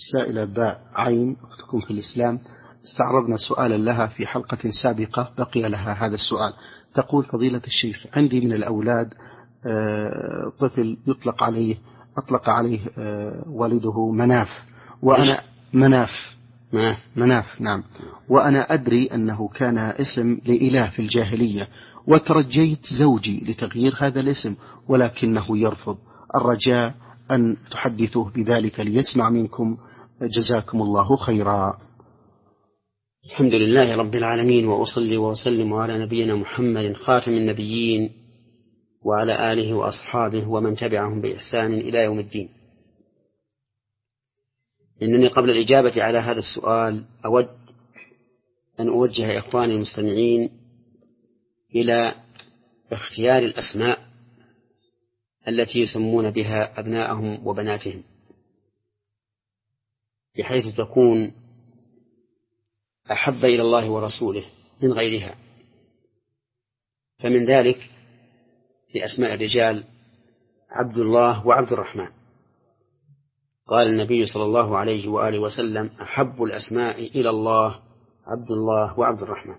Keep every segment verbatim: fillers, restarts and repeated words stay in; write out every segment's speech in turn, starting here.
السائلة باء عين أختكم في الإسلام، استعرضنا سؤالا لها في حلقة سابقة بقي لها هذا السؤال. تقول: فضيلة الشيخ، عندي من الأولاد طفل يطلق عليه أطلق عليه والده مناف، وأنا مناف مناف, مناف نعم وأنا أدري أنه كان اسم لإله في الجاهلية، وترجيت زوجي لتغيير هذا الاسم ولكنه يرفض. الرجاء أن تحدثوه بذلك ليسمع منكم، جزاكم الله خيرا. الحمد لله رب العالمين، وأصلي وأسلم على نبينا محمد خاتم النبيين وعلى آله وأصحابه ومن تبعهم بإحسان إلى يوم الدين. إنني قبل الإجابة على هذا السؤال أود أن أوجه إخواني المستمعين إلى اختيار الأسماء التي يسمون بها أبناءهم وبناتهم، بحيث تكون أحب إلى الله ورسوله من غيرها. فمن ذلك في أسماء الرجال عبد الله وعبد الرحمن. قال النبي صلى الله عليه وآله وسلم: أحب الأسماء إلى الله عبد الله وعبد الرحمن.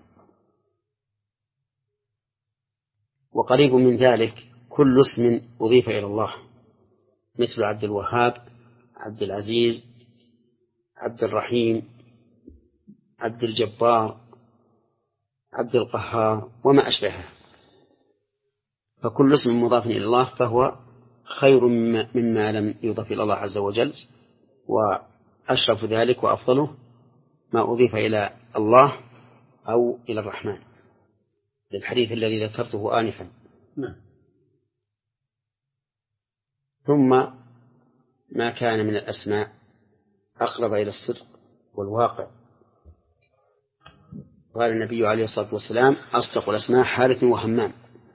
وقريب من ذلك كل اسم أضيف إلى الله، مثل عبد الوهاب، عبد العزيز، عبد الرحيم، عبد الجبار، عبد القهار وما أشبهه. فكل اسم مضاف إلى الله فهو خير مما لم يضاف إلى الله عز وجل، وأشرف ذلك وأفضله ما أضيف إلى الله أو إلى الرحمن، للحديث الذي ذكرته آنفا. ثم ما كان من الأسماء أقرب إلى الصدق والواقع. قال النبي عليه الصلاة والسلام: أصدق الأسماء حارث وهمام،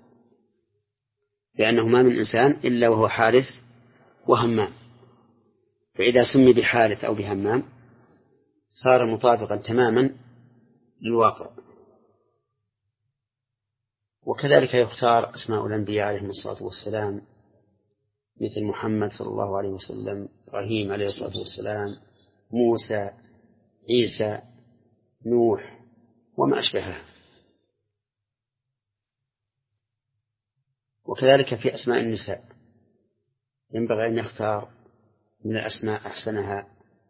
لأنه ما من إنسان إلا وهو حارث وهمام، فإذا سمي بحارث أو بهمام صار مطابقا تماما للواقع. وكذلك يختار أسماء الأنبياء عليهم الصلاة والسلام، مثل محمد صلى الله عليه وسلم، إبراهيم عليه الصلاة والسلام، موسى، عيسى، نوح وما أشبهه. وكذلك في أسماء النساء ينبغي أن يختار من الأسماء أحسنها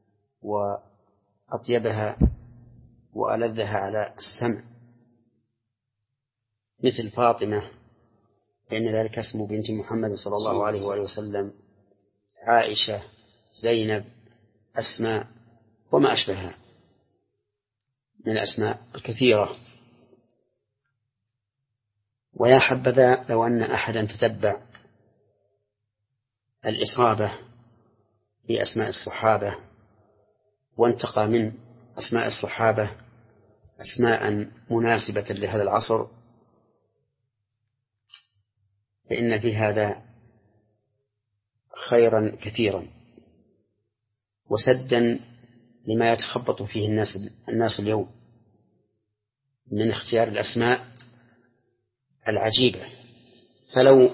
وأطيبها وألذها على السمع، مثل فاطمة، فإن ذلك اسم بنت محمد صلى الله عليه وآله وسلم، عائشة، زينب، أسماء وما أشبهها من الأسماء الكثيرة. ويا حبذا لو أن أحدا تتبع الإصابة في أسماء الصحابة وانتقى من أسماء الصحابة أسماء مناسبة لهذا العصر، فإن في هذا خيرا كثيرا وسدا لما يتخبط فيه الناس الناس اليوم من اختيار الأسماء العجيبة. فلو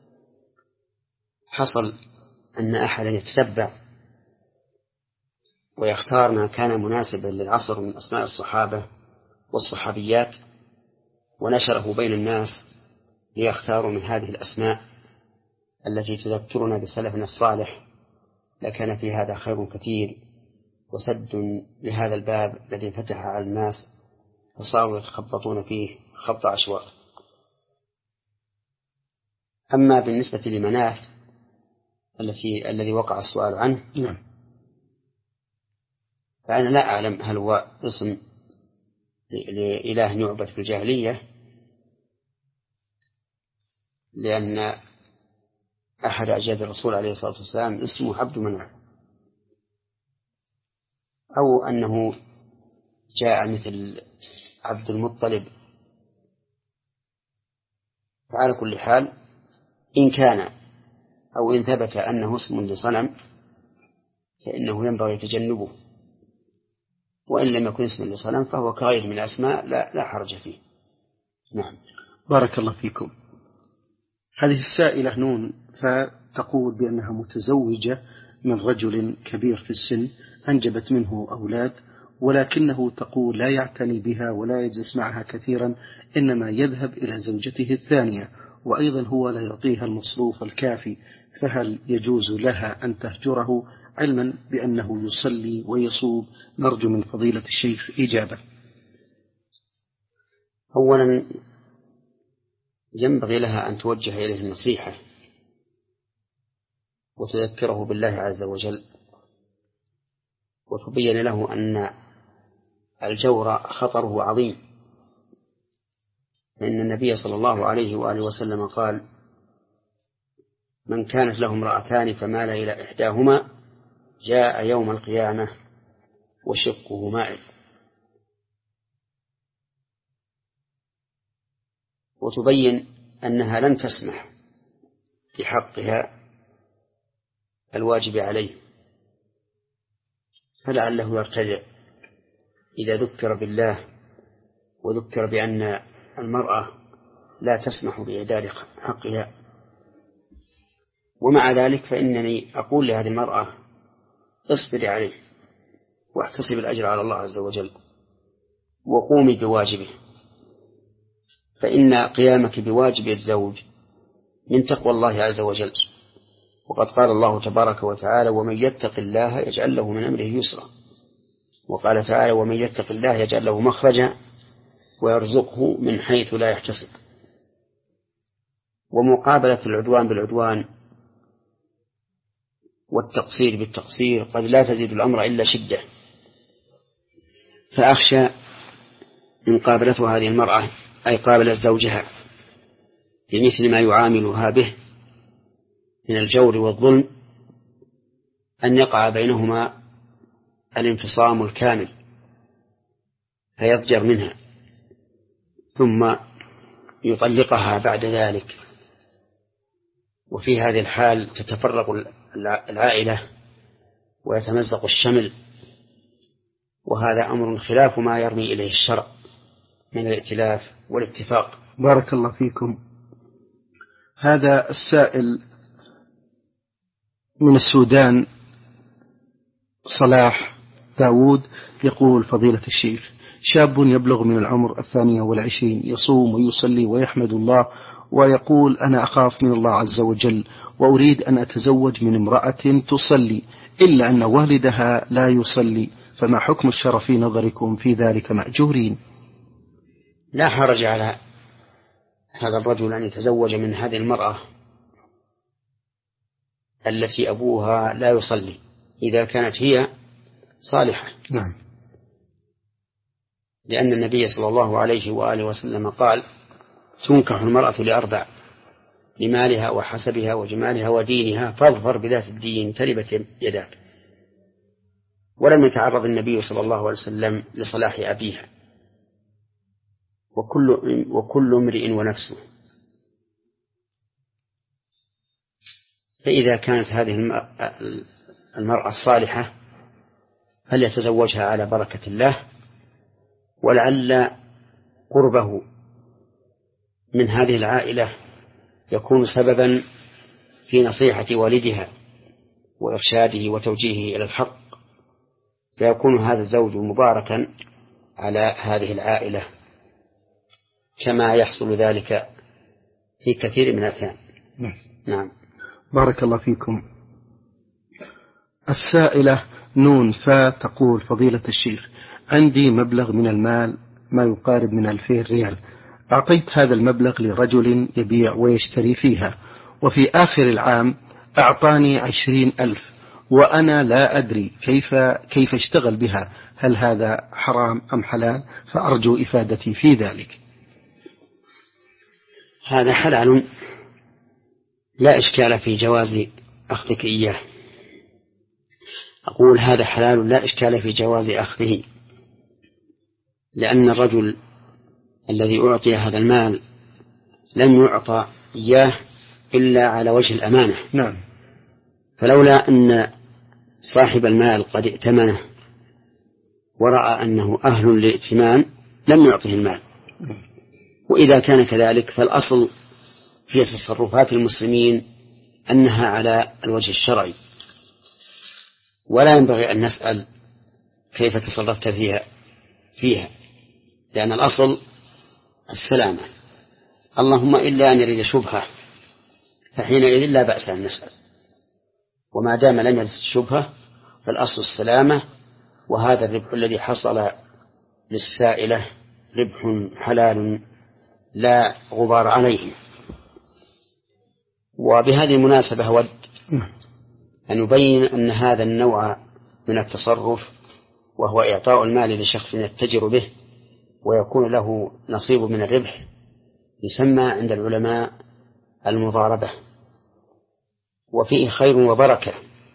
حصل أن أحدا يتتبع ويختار ما كان مناسبا للعصر من أسماء الصحابة والصحابيات ونشره بين الناس ليختاروا من هذه الأسماء التي تذكرنا بسلفنا الصالح، لكان في هذا خير كثير وسد لهذا الباب الذي فتح على الناس فصاروا يتخبطون فيه خبط عشواء. أما بالنسبة لمناف التي الذي وقع السؤال عنه، نعم، فأنا لا أعلم هل هو اسم لإله يعبد في الجاهلية، لأن أحد أجداد الرسول عليه الصلاة والسلام اسمه عبد مناف، أو أنه جاء مثل عبد المطلب. فعلى كل حال إن كان أو إن ثبت أنه اسم لصنم فإنه ينبغي تجنبه، وإن لم يكن اسما لصنم فهو كغير من الأسماء لا, لا حرج فيه. نعم، بارك الله فيكم. هذه السائلة نون فتقول بأنها متزوجة من رجل كبير في السن أنجبت منه أولاد، ولكنه تقول لا يعتني بها ولا يجلس معها كثيرا، إنما يذهب إلى زوجته الثانية، وأيضا هو لا يعطيها المصروف الكافي، فهل يجوز لها أن تهجره علما بأنه يصلي ويصوم؟ نرجو من فضيلة الشيخ إجابة. أولا ينبغي لها أن توجه إليه النصيحة وتذكره بالله عز وجل، وتبين له أن الجور خطره عظيم، فإن النبي صلى الله عليه وآله وسلم قال: من كانت له امرأتان فمال إلى إحداهما جاء يوم القيامة وشقه مائل. وتبين أنها لن تسمح بحقها الواجب عليه، فلعله يرتدع إذا ذكر بالله وذكر بأن المرأة لا تسمح بإعداد حقها. ومع ذلك فإنني أقول لهذه المرأة: اصبري عليه واحتسب الأجر على الله عز وجل وقومي بواجبه، فإن قيامك بواجب الزوج من تقوى الله عز وجل. وقد قال الله تبارك وتعالى: ومن يتق الله يجعل له من أمره يسرا. وقال تعالى: ومن يتق الله يجعل له مخرجا ويرزقه من حيث لا يحتسب. ومقابلة العدوان بالعدوان والتقصير بالتقصير قد لا تزيد الأمر إلا شدة، فأخشى إن قابلته هذه المرأة أي قابلت زوجها بمثل ما يعاملها به من الجور والظلم أن يقع بينهما الانفصام الكامل فيضجر منها ثم يطلقها بعد ذلك، وفي هذه الحال تتفرق العائلة ويتمزق الشمل، وهذا أمر خلاف ما يرمي إليه الشرع من الائتلاف والاتفاق. بارك الله فيكم. هذا السائل من السودان صلاح داود يقول: فضيلة الشيخ، شاب يبلغ من العمر الثانية والعشرين يصوم ويصلي ويحمد الله، ويقول: أنا أخاف من الله عز وجل وأريد أن أتزوج من امرأة تصلي، إلا أن والدها لا يصلي، فما حكم الشرع في نظركم في ذلك مأجورين؟ لا حرج على هذا الرجل أن يتزوج من هذه المرأة التي أبوها لا يصلي إذا كانت هي صالحة. نعم. لأن النبي صلى الله عليه وآله وسلم قال: تنكح المرأة لأربع: لمالها وحسبها وجمالها ودينها، فاظفر بذات الدين تربت يداك. ولم يتعرض النبي صلى الله عليه وسلم لصلاح أبيها، وكل, وكل امرئ ونفسه. فإذا كانت هذه المرأة الصالحة فليتزوجها على بركة الله، ولعل قربه من هذه العائلة يكون سببا في نصيحة والدها وإرشاده وتوجيهه إلى الحق، فيكون هذا الزوج مباركا على هذه العائلة، كما يحصل ذلك في كثير من الأحيان. نعم. نعم. بارك الله فيكم. السائلة نون فا تقول: فضيلة الشيخ، عندي مبلغ من المال ما يقارب من ألفين ريال، أعطيت هذا المبلغ لرجل يبيع ويشتري فيها، وفي آخر العام أعطاني عشرين ألف، وأنا لا أدري كيف كيف اشتغل بها، هل هذا حرام أم حلال؟ فأرجو إفادتي في ذلك. هذا حلال لا إشكال في جواز أخذك إياه. أقول هذا حلال لا إشكال في جواز أخذه، لأن الرجل الذي أعطي هذا المال لم يعطى إياه إلا على وجه الأمانة. نعم. فلولا أن صاحب المال قد ائتمنه ورأى أنه أهل للائتمان لم يعطه المال. وإذا كان كذلك فالأصل في تصرفات المسلمين أنها على الوجه الشرعي، ولا ينبغي أن نسأل كيف تصرفت فيها فيها لأن الأصل السلامة، اللهم إلا أن يريد شبهة فحينئذ لا بأس أن نسأل، وما دام لم يرد شبهة فالأصل السلامة. وهذا الربح الذي حصل للسائلة ربح حلال لا غبار عليه. وبهذه المناسبة أود أن يبين أن هذا النوع من التصرف وهو إعطاء المال لشخص يتجر به ويكون له نصيب من الربح يسمى عند العلماء المضاربة، وفيه خير وبركة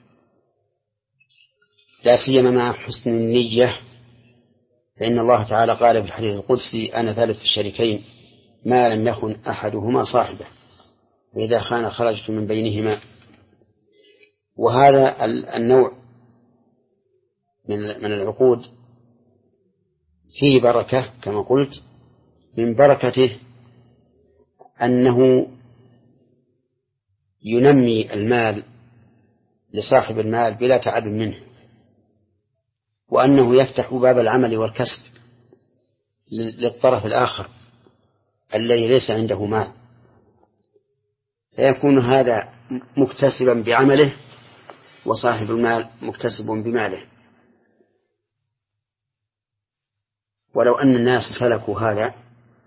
لا سيما مع حسن النية، فإن الله تعالى قال في الحديث القدسي أنا ثالث الشريكين ما لم يخن أحدهما صاحبه فإذا خان خرجت من بينهما. وهذا النوع من العقود فيه بركة كما قلت، من بركته أنه ينمي المال لصاحب المال بلا تعب منه، وأنه يفتح باب العمل والكسب للطرف الآخر الذي ليس عنده مال، فيكون هذا مكتسبا بعمله وصاحب المال مكتسب بماله. ولو أن الناس سلكوا هذا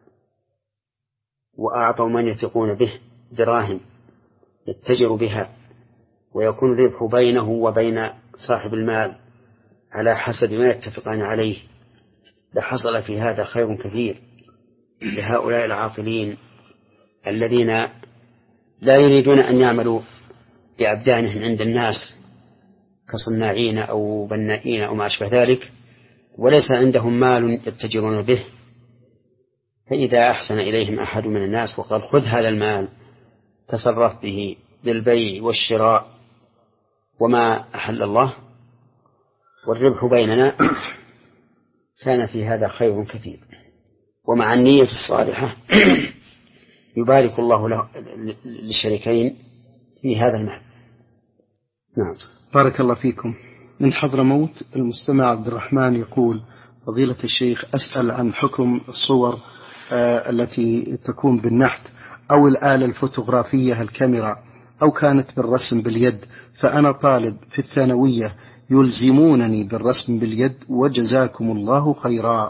وأعطوا من يثقون به دراهم يتجر بها ويكون الربح بينه وبين صاحب المال على حسب ما يتفقان عليه لحصل في هذا خير كثير لهؤلاء العاطلين الذين لا يريدون أن يعملوا بأبدانهم عند الناس كصناعين أو بنائين أو ما أشبه ذلك، وليس عندهم مال يتجرون به. فإذا أحسن إليهم أحد من الناس وقال خذ هذا المال تصرف به بالبيع والشراء وما أحل الله والربح بيننا، كان في هذا خير كثير. ومع النية الصالحة يبارك الله له للشريكين في هذا المال. نعم. بارك الله فيكم. من حضرموت المستمع عبد الرحمن يقول فضيلة الشيخ أسأل عن حكم الصور آه التي تكون بالنحت أو الآلة الفوتوغرافية الكاميرا أو كانت بالرسم باليد، فأنا طالب في الثانوية يلزمونني بالرسم باليد وجزاكم الله خيرا.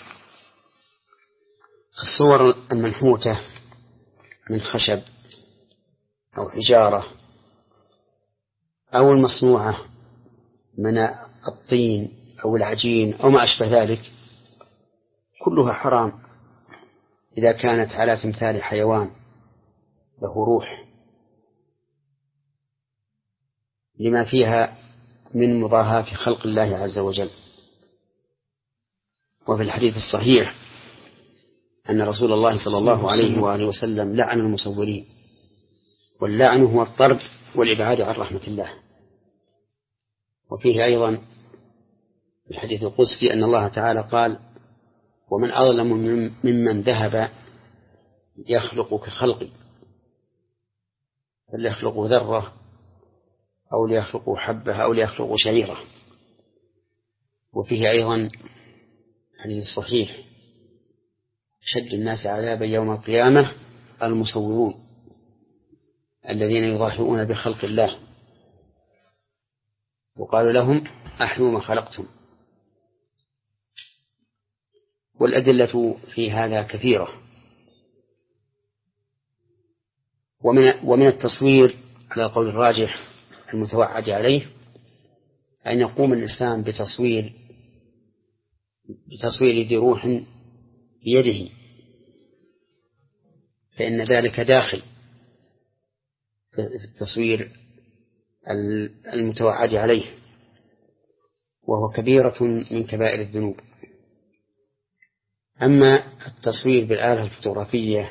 الصور المنحوتة من خشب أو حجارة أو المصنوعة من الطين أو العجين أو ما أشبه ذلك كلها حرام إذا كانت على تمثال حيوان له روح، لما فيها من مضاهاة خلق الله عز وجل. وفي الحديث الصحيح أن رسول الله صلى الله عليه وآله وسلم لعن المصورين، واللعن هو الطرد والإبعاد عن رحمة الله. وفيه أيضا الحديث القدسي أن الله تعالى قال ومن أظلم ممن ذهب يخلق كخلقي، فليخلق ذرة أو ليخلق حبة أو ليخلق شعيرة. وفيه أيضا حديث صحيح شد الناس عذابا يوم القيامة المصورون الذين يضاهئون بخلق الله، وقالوا لهم أحيوا ما خلقتم. والأدلة في هذا كثيرة. ومن, ومن التصوير على القول الراجح المتوعد عليه أن يقوم الإنسان بتصوير بتصوير ذي روح بيده، فإن ذلك داخل في التصوير المتوعد عليه، وهو كبيرة من كبائر الذنوب. أما التصوير بالآلة الفوتوغرافية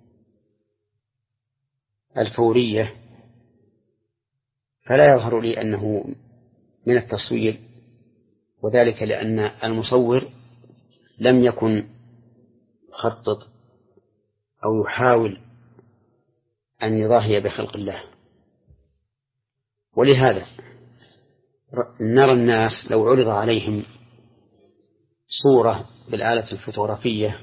الفورية فلا يظهر لي أنه من التصوير، وذلك لأن المصور لم يكن يخطط أو يحاول أن يضاهي بخلق الله. ولهذا نرى الناس لو عرض عليهم صورة بالآلة الفوتوغرافية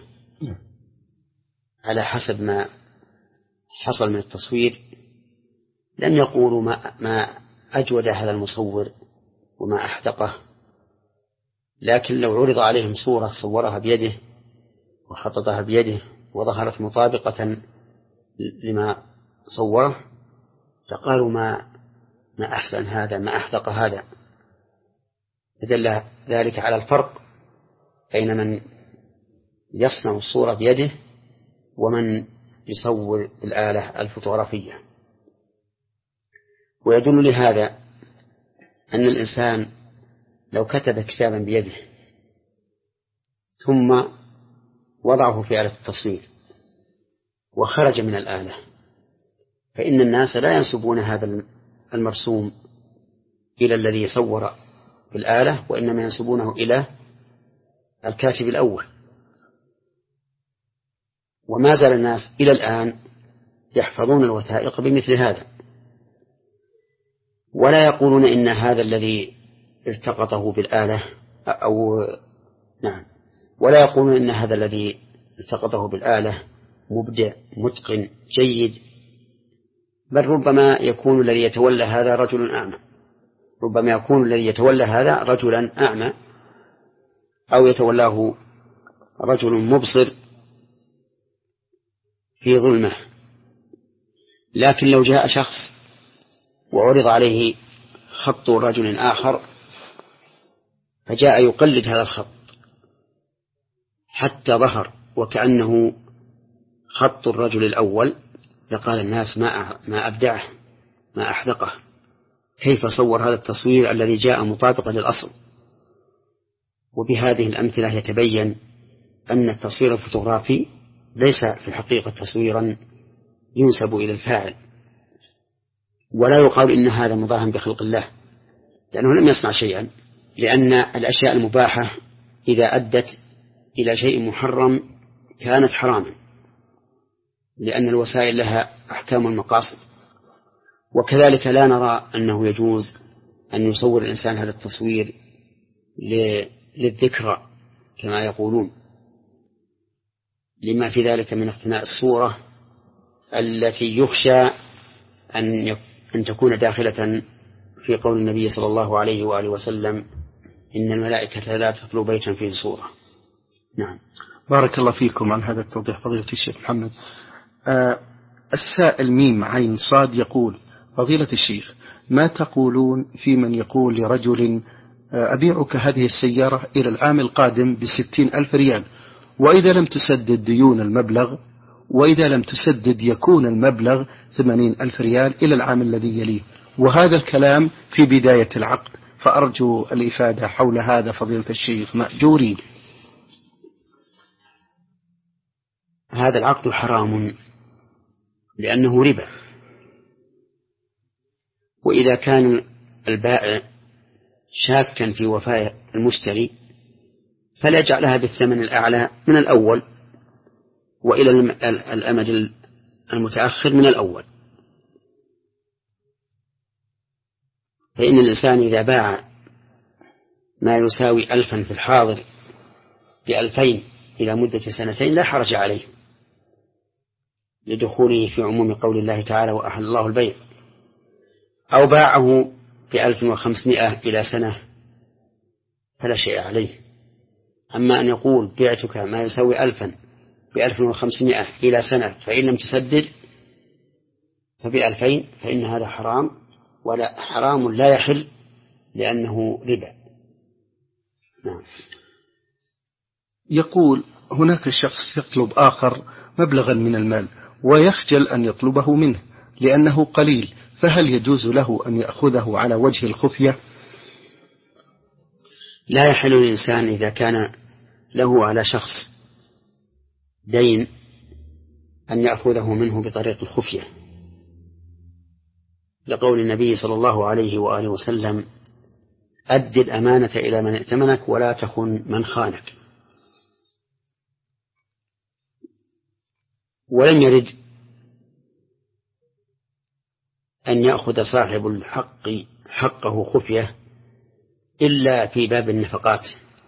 على حسب ما حصل من التصوير لم يقولوا ما, ما أجود هذا المصور وما أحدقه، لكن لو عرض عليهم صورة صورها بيده وخططها بيده وظهرت مطابقة لما صوره فقالوا ما ما أحسن هذا، ما أحدق هذا. فدل ذلك على الفرق بين من يصنع الصورة بيده ومن يصور الآلة الفوتوغرافية. ويدل لهذا أن الإنسان لو كتب كتابا بيده ثم وضعه في آلة التصوير وخرج من الآلة فإن الناس لا ينسبون هذا المرسوم إلى الذي صور بالآلة، وإنما ينسبونه إلى الكاتب الأول. وما زال الناس إلى الآن يحفظون الوثائق بمثل هذا، ولا يقولون إن هذا الذي التقطه بالآلة أو نعم ولا يقولون إن هذا الذي التقطه بالآلة مبدع متقن جيد، بل ربما يكون الذي يتولى هذا رجل أعمى، ربما يكون الذي يتولى هذا رجلا أعمى أو يتولاه رجل مبصر في ظلمة. لكن لو جاء شخص وعرض عليه خط رجل آخر فجاء يقلد هذا الخط حتى ظهر وكأنه خط الرجل الأول، فقال الناس ما ما أبدعه ما أحدقه، كيف صور هذا التصوير الذي جاء مطابقا للأصل. وبهذه الأمثلة يتبين أن التصوير الفوتوغرافي ليس في الحقيقة تصويرا ينسب إلى الفاعل، ولا يقال إن هذا مضاهن بخلق الله، لأنه لم يصنع شيئا، لأن الأشياء المباحة إذا أدت إلى شيء محرم كانت حراما، لأن الوسائل لها أحكام المقاصد. وكذلك لا نرى أنه يجوز أن يصور الإنسان هذا التصوير للذكرى كما يقولون، لما في ذلك من اقتناء الصورة التي يخشى أن أن تكون داخلة في قول النبي صلى الله عليه وآله وسلم إن الملائكة لا تدخل بيتا فيه صورة. نعم. بارك الله فيكم عن هذا التوضيح فضيلة الشيخ محمد. آه السائل ميم عين صاد يقول: فضيلة الشيخ، ما تقولون في من يقول لرجل آه أبيعك هذه السيارة إلى العام القادم بستين ألف ريال، وإذا لم تسدد ديون المبلغ وإذا لم تسدد يكون المبلغ ثمانين ألف ريال إلى العام الذي يليه، وهذا الكلام في بداية العقد، فأرجو الإفادة حول هذا فضيلة الشيخ مأجورين. هذا العقد حرام لأنه ربا، وإذا كان البائع شاكا في وفاء المشتري فلا يجعلها بالثمن الأعلى من الأول وإلى الأمد المتأخر من الأول. فإن الإنسان إذا باع ما يساوي ألفا في الحاضر بألفين إلى مدة سنتين لا حرج عليه لدخوله في عموم قول الله تعالى وأحل الله البيع، أو باعه بألف وخمسمائة إلى سنة فلا شيء عليه. أما أن يقول بعتك ما يساوي ألفا بألف وخمسمائة إلى سنة فإن لم تسدد فبألفين، فإن هذا حرام، ولا حرام لا يحل لأنه ربا. نعم. يقول: هناك شخص يطلب آخر مبلغا من المال ويخجل أن يطلبه منه لأنه قليل، فهل يجوز له أن يأخذه على وجه الخفية؟ لا يحل للإنسان إذا كان له على شخص دين أن يأخذه منه بطريق الخفية، لقول النبي صلى الله عليه وآله وسلم: أد الأمانة إلى من ائتمنك ولا تخن من خانك. ولم يرد أن يأخذ صاحب الحق حقه خفية إلا في باب النفقات،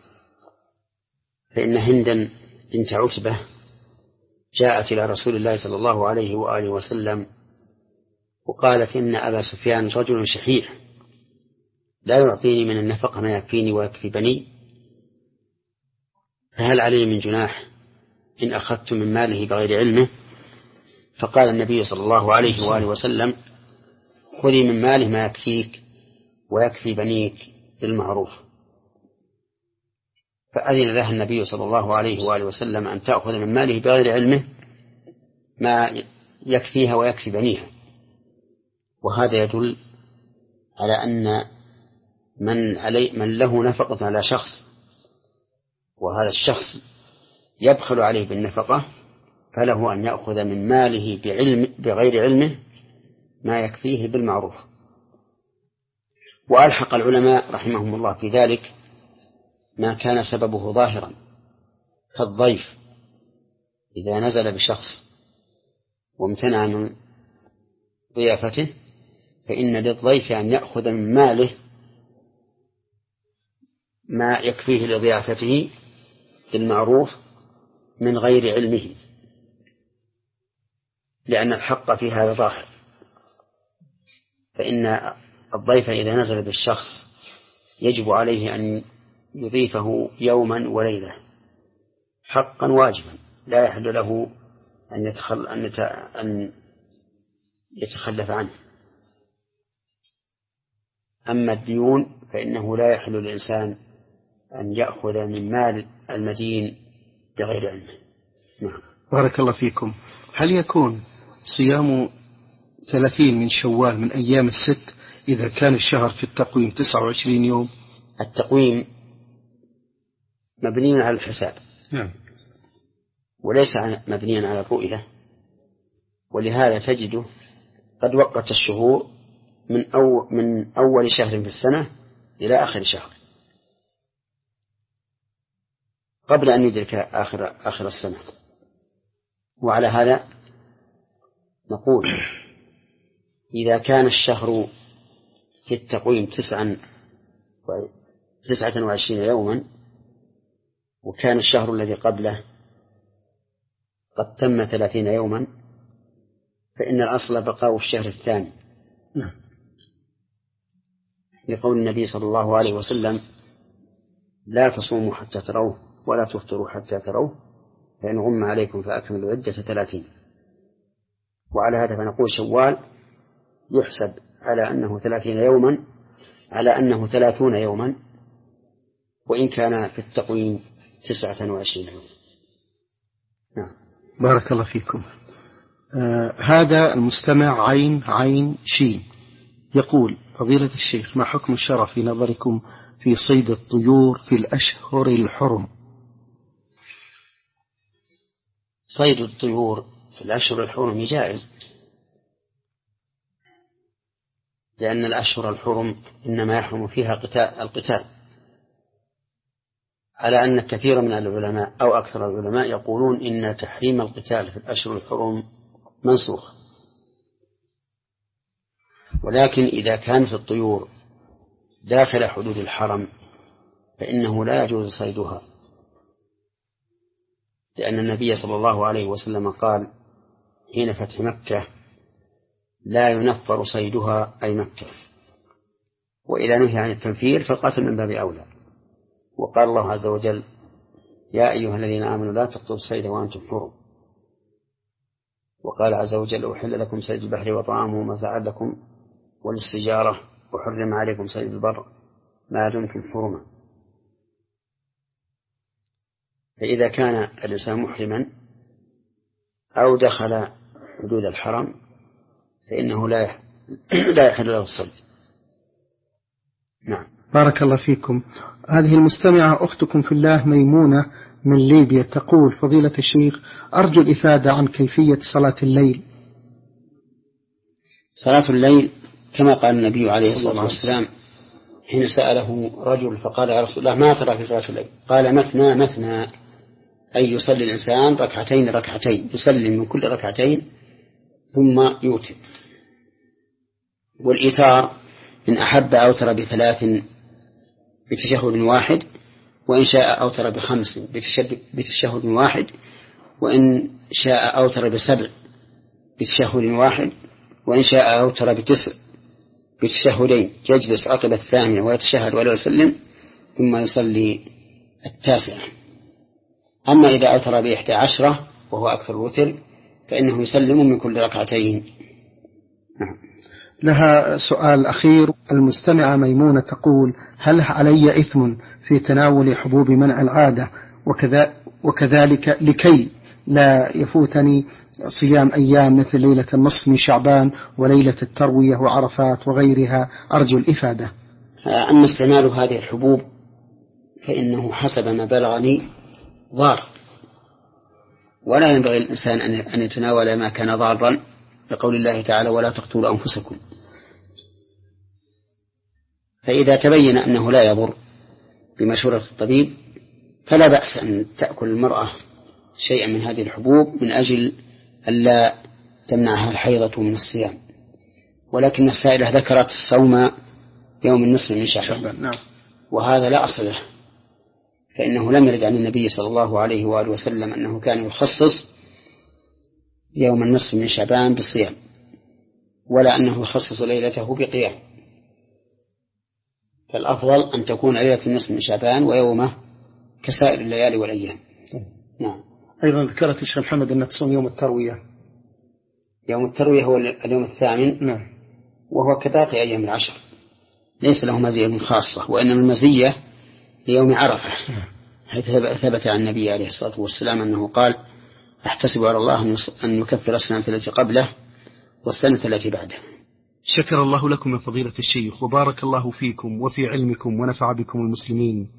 فإن هندا بنت عتبة جاءت إلى رسول الله صلى الله عليه وآله وسلم وقالت إن أبا سفيان رجل شحيح لا يعطيني من النفقة ما يكفيني ويكفي بني، فهل علي من جناح إن أخذت من ماله بغير علمه؟ فقال النبي صلى الله عليه وآله وسلم خذي من ماله ما يكفيك ويكفي بنيك بالمعروف. فأذن لها النبي صلى الله عليه وآله وسلم أن تأخذ من ماله بغير علمه ما يكفيها ويكفي بنيها. وهذا يدل على أن من, علي من له نفقة على شخص وهذا الشخص يبخل عليه بالنفقة فله أن يأخذ من ماله بعلم بغير علمه ما يكفيه بالمعروف. وألحق العلماء رحمهم الله في ذلك ما كان سببه ظاهرا كالضيف إذا نزل بشخص وامتنع من ضيافته فإن للضيف أن يأخذ من ماله ما يكفيه لضيافته بالمعروف من غير علمه، لأن الحق في هذا ظاهر. فإن الضيف إذا نزل بالشخص يجب عليه أن يضيفه يوما وليلة حقا واجبا لا يحل له أن يتخل أن يت... أن يتخلف عنه. أما الديون فإنه لا يحل للإنسان أن يأخذ من مال المدين بغير علمه. نعم. بارك الله فيكم. هل يكون صيام ثلاثين من شوال من أيام الست إذا كان الشهر في التقويم تسعة وعشرين يوم؟ التقويم مبني على الحساب نعم. وليس مبنيا على الرؤية، ولهذا تجده قد وقت الشهور من, أو من أول شهر في السنة إلى آخر شهر قبل أن يدرك آخر, آخر السنة. وعلى هذا نقول إذا كان الشهر في التقويم تسعا تسعة وعشرين يوما وكان الشهر الذي قبله قد تم ثلاثين يوما فإن الأصل بقاء الشهر الثاني لقول النبي صلى الله عليه وسلم لا تصوموا حتى تروه ولا تفطروا حتى تروه فإن غم عليكم فأكملوا عدة ثلاثين. وعلى هذا فنقول شوال يحسب على أنه ثلاثين يوما على أنه ثلاثون يوما وإن كان في التقويم تسعة وعشرين يوما. نعم. بارك الله فيكم. آه هذا المستمع عين عين شين يقول فضيلة الشيخ ما حكم الشرع في نظركم في صيد الطيور في الأشهر الحرم؟ صيد الطيور في الأشهر الحرم جائز، لأن الأشهر الحرم إنما يحرم فيها قتال القتال، على أن كثير من العلماء أو أكثر العلماء يقولون إن تحريم القتال في الأشهر الحرم منسوخ. ولكن إذا كانت الطيور داخل حدود الحرم فإنه لا يجوز صيدها، لأن النبي صلى الله عليه وسلم قال حين فتح مكة لا ينفر صيدها أي مكة، وإذا نهي عن التنفير فالقتل من باب أولى. وقال الله عز وجل يا أيها الذين آمنوا لا تقتلوا الصيد وأنتم حرم. وقال عز وجل أحل لكم صيد البحر وطعامه متاعا لكم وللسجارة وحرم عليكم صيد البر ما دمتم حرما. فإذا كان الإنسان محرما أو دخل حدود الحرم فإنه لا لا يحل له الصيد. نعم. بارك الله فيكم. هذه المستمعة أختكم في الله ميمونة من ليبيا تقول فضيلة الشيخ أرجو الإفادة عن كيفية صلاة الليل. صلاة الليل كما قال النبي عليه الصلاة والسلام حين سأله رجل فقال يا رسول الله ما ترى في صلاة الليل؟ قال مثنى مثنى، أي يصلي الإنسان ركعتين ركعتين، يسلم من كل ركعتين ثم يوتر. والإيتار إن أحب أوتر بثلاث بتشهد واحد، وإن شاء أوتر بخمس بتشهد واحد، وإن شاء أوتر بسبع بتشهد واحد، وإن شاء أوتر بتسع بتشهدين، يجلس عقب الثامنة ويتشهد ولا يسلم ثم يصلي التاسعة. أما إذا أوتر بإحدى عشرة وهو أكثر الوتر فإنه يسلم من كل ركعتين. لها سؤال أخير. المستمعة ميمونة تقول: هل علي إثم في تناول حبوب منع العادة وكذا وكذلك لكي لا يفوتني صيام أيام مثل ليلة النصف من شعبان وليلة التروية وعرفات وغيرها؟ أرجو الإفادة. أما استعمال هذه الحبوب فإنه حسب ما بلغني ضار، ولا ينبغي الإنسان أن يتناول ما كان ضارا، لقول الله تعالى: ولا تقتلوا أنفسكم. فإذا تبين أنه لا يضر بمشورة الطبيب فلا بأس أن تأكل المرأة شيئا من هذه الحبوب من أجل ألا تمنعها الحيضة من الصيام. ولكن السائلة ذكرت الصوم يوم النصف من شعبان، وهذا لا أصل له، فإنه لم يرد عن النبي صلى الله عليه وآله وسلم أنه كان يخصص يوم النصف من شعبان بالصيام، ولا أنه يخصص ليلته بقيام. فالأفضل أن تكون ليلة النصف من شعبان ويومه كسائر الليالي والأيام. نعم. أيضا ذكرت الشيخ محمد أن تصوم يوم التروية. يوم التروية هو اليوم الثامن. نعم. وهو كباقي أيام العشر، ليس له مزية خاصة، وإنما المزية ليوم عرفة، حيث ثبت عن النبي عليه الصلاة والسلام أنه قال: أحتسب على الله أن يكفر السنة التي قبله والسنة التي بعده. شكر الله لكم يا فضيلة الشيخ، وبارك الله فيكم وفي علمكم ونفع بكم المسلمين.